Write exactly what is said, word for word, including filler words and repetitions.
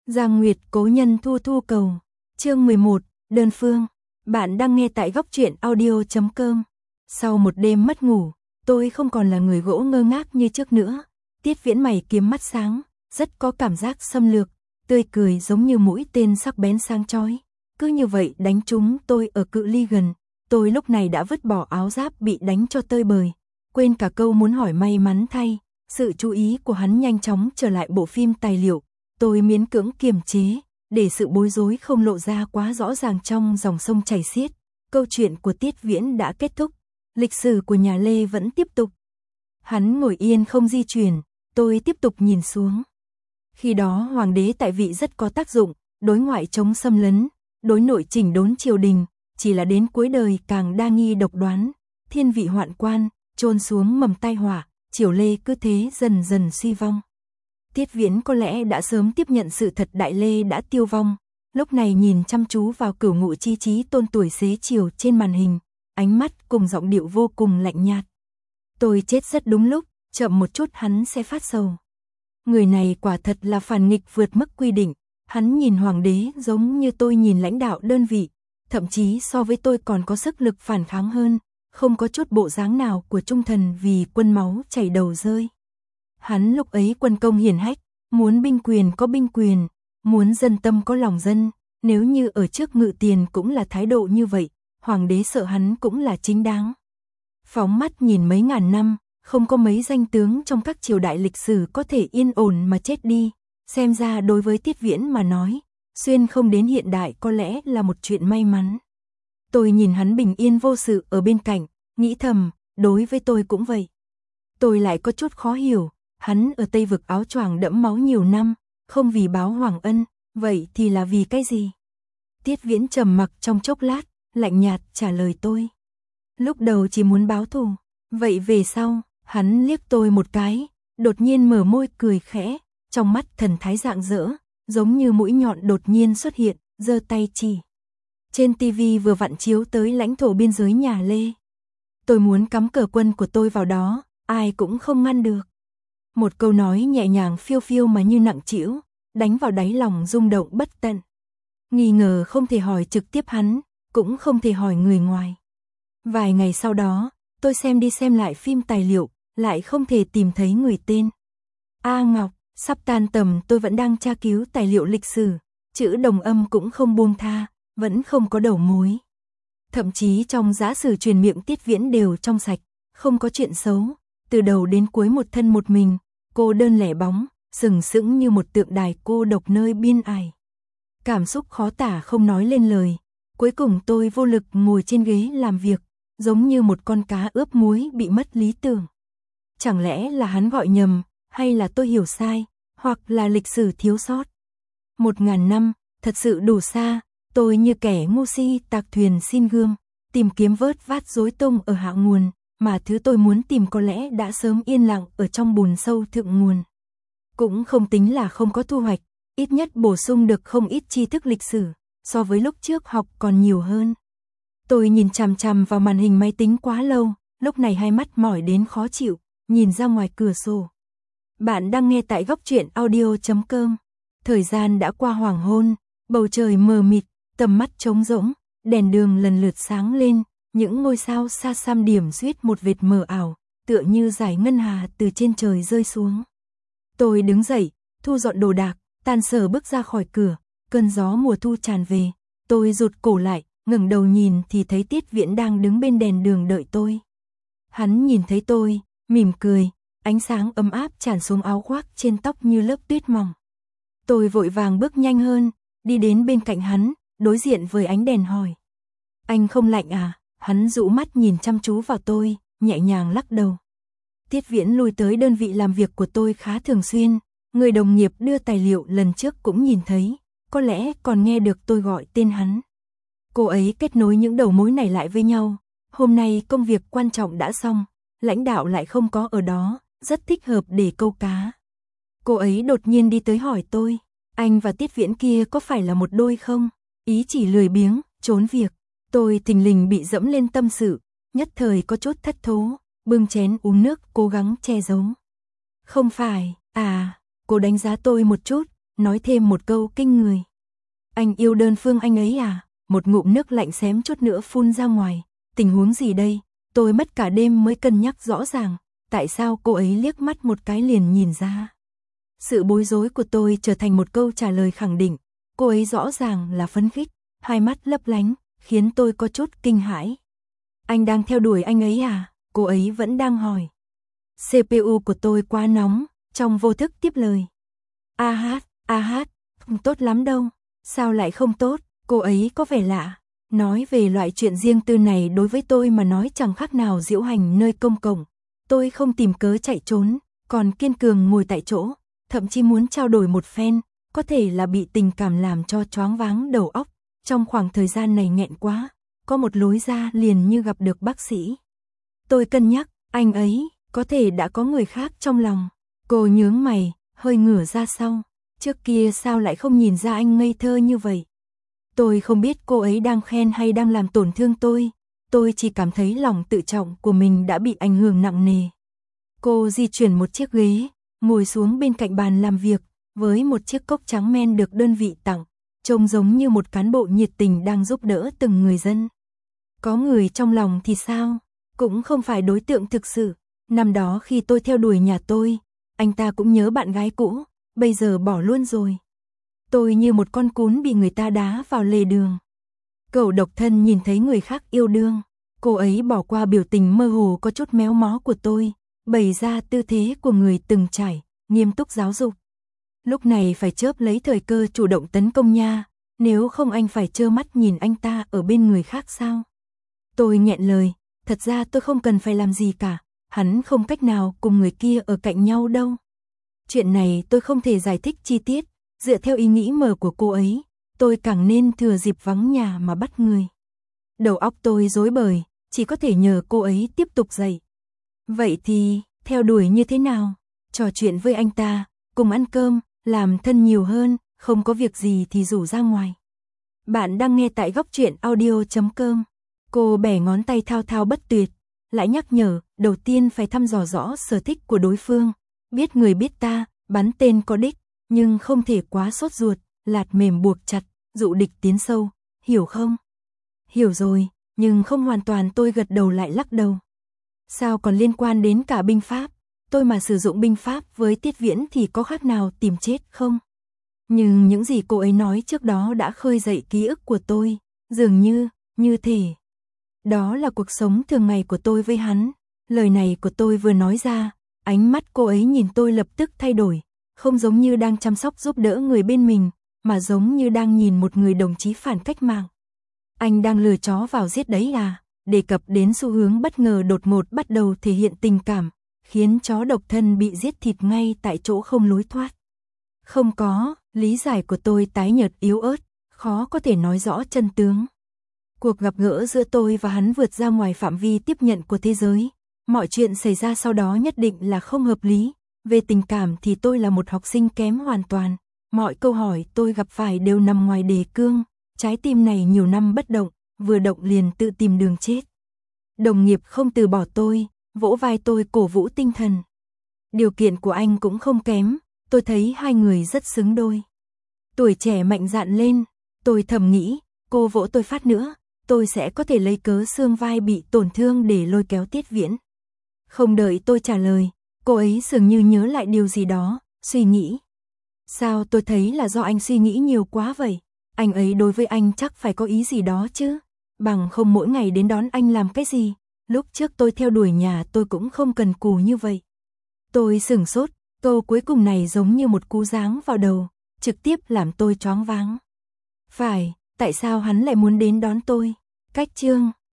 Giang Nguyệt cố nhân thu thu cầu. Chương mười một, đơn phương. Bạn đang nghe tại góc truyện audio chấm com. Sau một đêm mất ngủ, tôi không còn là người gỗ ngơ ngác như trước nữa. Tiết Viễn mày kiếm mắt sáng, rất có cảm giác xâm lược, tươi cười giống như mũi tên sắc bén sáng chói. Cứ như vậy đánh trúng tôi ở cự ly gần. Tôi lúc này đã vứt bỏ áo giáp bị đánh cho tơi bời, quên cả câu muốn hỏi may mắn thay. Sự chú ý của hắn nhanh chóng trở lại bộ phim tài liệu. Tôi miễn cưỡng kiềm chế, để sự bối rối không lộ ra quá rõ ràng trong dòng sông chảy xiết. Câu chuyện của Tiết Viễn đã kết thúc, lịch sử của nhà Lê vẫn tiếp tục. Hắn ngồi yên không di chuyển, tôi tiếp tục nhìn xuống. Khi đó hoàng đế tại vị rất có tác dụng, đối ngoại chống xâm lấn, đối nội chỉnh đốn triều đình, chỉ là đến cuối đời càng đa nghi độc đoán, thiên vị hoạn quan, chôn xuống mầm tai họa, triều Lê cứ thế dần dần suy vong. Tiết Viễn có lẽ đã sớm tiếp nhận sự thật Đại Lê đã tiêu vong, lúc này nhìn chăm chú vào Cửu Ngụ chi chí tôn tuổi xế chiều trên màn hình, ánh mắt cùng giọng điệu vô cùng lạnh nhạt. Tôi chết rất đúng lúc, chậm một chút hắn sẽ phát sầu. Người này quả thật là phản nghịch vượt mức quy định, hắn nhìn hoàng đế giống như tôi nhìn lãnh đạo đơn vị, thậm chí so với tôi còn có sức lực phản kháng hơn, không có chút bộ dáng nào của trung thần vì quân máu chảy đầu rơi. Hắn lúc ấy quân công hiển hách, muốn binh quyền có binh quyền, muốn dân tâm có lòng dân, nếu như ở trước ngự tiền cũng là thái độ như vậy, hoàng đế sợ hắn cũng là chính đáng. Phóng mắt nhìn mấy ngàn năm, không có mấy danh tướng trong các triều đại lịch sử có thể yên ổn mà chết đi, xem ra đối với Tiết Viễn mà nói, xuyên không đến hiện đại có lẽ là một chuyện may mắn. Tôi nhìn hắn bình yên vô sự ở bên cạnh, nghĩ thầm, đối với tôi cũng vậy. Tôi lại có chút khó hiểu, hắn ở Tây Vực áo choàng đẫm máu nhiều năm, không vì báo hoàng ân, vậy thì là vì cái gì? Tiết Viễn trầm mặc trong chốc lát, lạnh nhạt trả lời tôi. Lúc đầu chỉ muốn báo thù, vậy về sau, hắn liếc tôi một cái, đột nhiên mở môi cười khẽ, trong mắt thần thái rạng rỡ, giống như mũi nhọn đột nhiên xuất hiện, giơ tay chỉ. Trên tivi vừa vặn chiếu tới lãnh thổ biên giới nhà Lê. Tôi muốn cắm cờ quân của tôi vào đó, ai cũng không ngăn được. Một câu nói nhẹ nhàng phiêu phiêu mà như nặng trĩu, đánh vào đáy lòng rung động bất tận. Nghi ngờ không thể hỏi trực tiếp hắn, cũng không thể hỏi người ngoài. Vài ngày sau đó, tôi xem đi xem lại phim tài liệu, lại không thể tìm thấy người tên. A Ngọc, sắp tan tầm tôi vẫn đang tra cứu tài liệu lịch sử, chữ đồng âm cũng không buông tha, vẫn không có đầu mối. Thậm chí trong giả sử truyền miệng Tiết Viễn đều trong sạch, không có chuyện xấu, từ đầu đến cuối một thân một mình, cô đơn lẻ bóng, sừng sững như một tượng đài cô độc nơi biên ải. Cảm xúc khó tả không nói lên lời, cuối cùng tôi vô lực ngồi trên ghế làm việc, giống như một con cá ướp muối bị mất lý tưởng. Chẳng lẽ là hắn gọi nhầm, hay là tôi hiểu sai, hoặc là lịch sử thiếu sót. Một ngàn năm, thật sự đủ xa, tôi như kẻ ngu si tạc thuyền xin gươm, tìm kiếm vớt vát rối tung ở hạ nguồn, mà thứ tôi muốn tìm có lẽ đã sớm yên lặng ở trong bùn sâu thượng nguồn. Cũng không tính là không có thu hoạch, ít nhất bổ sung được không ít tri thức lịch sử, so với lúc trước học còn nhiều hơn. Tôi nhìn chằm chằm vào màn hình máy tính quá lâu, lúc này hai mắt mỏi đến khó chịu, nhìn ra ngoài cửa sổ. Bạn đang nghe tại góc truyện audio chấm com. Thời gian đã qua hoàng hôn, bầu trời mờ mịt, tầm mắt trống rỗng, đèn đường lần lượt sáng lên, những ngôi sao xa xăm điểm xuyết một vệt mờ ảo, tựa như dải ngân hà từ trên trời rơi xuống. Tôi đứng dậy, thu dọn đồ đạc, tan sở bước ra khỏi cửa, cơn gió mùa thu tràn về, tôi rụt cổ lại, ngẩng đầu nhìn thì thấy Tiết Viễn đang đứng bên đèn đường đợi tôi. Hắn nhìn thấy tôi, mỉm cười, ánh sáng ấm áp tràn xuống áo khoác trên tóc như lớp tuyết mỏng. Tôi vội vàng bước nhanh hơn, đi đến bên cạnh hắn, đối diện với ánh đèn hỏi. Anh không lạnh à? Hắn dụ mắt nhìn chăm chú vào tôi, nhẹ nhàng lắc đầu. Tiết Viễn lui tới đơn vị làm việc của tôi khá thường xuyên, người đồng nghiệp đưa tài liệu lần trước cũng nhìn thấy, có lẽ còn nghe được tôi gọi tên hắn. Cô ấy kết nối những đầu mối này lại với nhau, hôm nay công việc quan trọng đã xong, lãnh đạo lại không có ở đó, rất thích hợp để câu cá. Cô ấy đột nhiên đi tới hỏi tôi, anh và Tiết Viễn kia có phải là một đôi không? Ý chỉ lười biếng, trốn việc. Tôi thình lình bị dẫm lên tâm sự, nhất thời có chút thất thố, bưng chén uống nước cố gắng che giấu. Không phải, à, cô đánh giá tôi một chút, nói thêm một câu kinh người. Anh yêu đơn phương anh ấy à? Một ngụm nước lạnh xém chút nữa phun ra ngoài. Tình huống gì đây? Tôi mất cả đêm mới cân nhắc rõ ràng. Tại sao cô ấy liếc mắt một cái liền nhìn ra? Sự bối rối của tôi trở thành một câu trả lời khẳng định. Cô ấy rõ ràng là phấn khích, hai mắt lấp lánh, khiến tôi có chút kinh hãi. Anh đang theo đuổi anh ấy à? Cô ấy vẫn đang hỏi. xê pê u của tôi quá nóng, trong vô thức tiếp lời. A hát, a hát, không tốt lắm đâu. Sao lại không tốt? Cô ấy có vẻ lạ. Nói về loại chuyện riêng tư này đối với tôi mà nói chẳng khác nào diễu hành nơi công cộng. Tôi không tìm cớ chạy trốn, còn kiên cường ngồi tại chỗ, thậm chí muốn trao đổi một phen, có thể là bị tình cảm làm cho choáng váng đầu óc. Trong khoảng thời gian này nghẹn quá, có một lối ra liền như gặp được bác sĩ. Tôi cân nhắc, anh ấy có thể đã có người khác trong lòng. Cô nhướng mày, hơi ngửa ra sau. Trước kia sao lại không nhìn ra anh ngây thơ như vậy? Tôi không biết cô ấy đang khen hay đang làm tổn thương tôi. Tôi chỉ cảm thấy lòng tự trọng của mình đã bị ảnh hưởng nặng nề. Cô di chuyển một chiếc ghế, ngồi xuống bên cạnh bàn làm việc, với một chiếc cốc trắng men được đơn vị tặng, trông giống như một cán bộ nhiệt tình đang giúp đỡ từng người dân. Có người trong lòng thì sao? Cũng không phải đối tượng thực sự. Năm đó khi tôi theo đuổi nhà tôi, anh ta cũng nhớ bạn gái cũ, bây giờ bỏ luôn rồi. Tôi như một con cún bị người ta đá vào lề đường. Cậu độc thân nhìn thấy người khác yêu đương, cô ấy bỏ qua biểu tình mơ hồ có chút méo mó của tôi, bày ra tư thế của người từng trải, nghiêm túc giáo dục. Lúc này phải chớp lấy thời cơ chủ động tấn công nha, nếu không anh phải trơ mắt nhìn anh ta ở bên người khác sao? Tôi nghẹn lời, thật ra tôi không cần phải làm gì cả, hắn không cách nào cùng người kia ở cạnh nhau đâu. Chuyện này tôi không thể giải thích chi tiết, dựa theo ý nghĩ mờ của cô ấy, tôi càng nên thừa dịp vắng nhà mà bắt người. Đầu óc tôi rối bời, chỉ có thể nhờ cô ấy tiếp tục dạy. Vậy thì, theo đuổi như thế nào? Trò chuyện với anh ta, cùng ăn cơm, làm thân nhiều hơn, không có việc gì thì rủ ra ngoài. Bạn đang nghe tại góc truyện audio chấm com. Cô bẻ ngón tay thao thao bất tuyệt, lại nhắc nhở, đầu tiên phải thăm dò rõ sở thích của đối phương. Biết người biết ta, bắn tên có đích, nhưng không thể quá sốt ruột, lạt mềm buộc chặt, dụ địch tiến sâu, hiểu không? Hiểu rồi, nhưng không hoàn toàn. Tôi gật đầu lại lắc đầu. Sao còn liên quan đến cả binh pháp? Tôi mà sử dụng binh pháp với Tiết Viễn thì có khác nào tìm chết không? Nhưng những gì cô ấy nói trước đó đã khơi dậy ký ức của tôi, dường như, như thể. Đó là cuộc sống thường ngày của tôi với hắn. Lời này của tôi vừa nói ra, ánh mắt cô ấy nhìn tôi lập tức thay đổi, không giống như đang chăm sóc giúp đỡ người bên mình, mà giống như đang nhìn một người đồng chí phản cách mạng. Anh đang lừa chó vào giết đấy à? Đề cập đến xu hướng bất ngờ đột ngột bắt đầu thể hiện tình cảm, khiến chó độc thân bị giết thịt ngay tại chỗ không lối thoát. Không có, lý giải của tôi tái nhợt yếu ớt, khó có thể nói rõ chân tướng. Cuộc gặp gỡ giữa tôi và hắn vượt ra ngoài phạm vi tiếp nhận của thế giới. Mọi chuyện xảy ra sau đó nhất định là không hợp lý. Về tình cảm thì tôi là một học sinh kém hoàn toàn. Mọi câu hỏi tôi gặp phải đều nằm ngoài đề cương. Trái tim này nhiều năm bất động, vừa động liền tự tìm đường chết. Đồng nghiệp không từ bỏ tôi, vỗ vai tôi cổ vũ tinh thần. Điều kiện của anh cũng không kém, tôi thấy hai người rất xứng đôi. Tuổi trẻ mạnh dạn lên, tôi thầm nghĩ, cô vỗ tôi phát nữa, tôi sẽ có thể lấy cớ xương vai bị tổn thương để lôi kéo Tiết Viễn. Không đợi tôi trả lời, cô ấy dường như nhớ lại điều gì đó, suy nghĩ. Sao tôi thấy là do anh suy nghĩ nhiều quá vậy? Anh ấy đối với anh chắc phải có ý gì đó chứ, bằng không mỗi ngày đến đón anh làm cái gì. Lúc trước tôi theo đuổi nhà tôi cũng không cần cù như vậy. Tôi sửng sốt, câu cuối cùng này giống như một cú giáng vào đầu, trực tiếp làm tôi choáng váng. Phải, tại sao hắn lại muốn đến đón tôi? Cách chương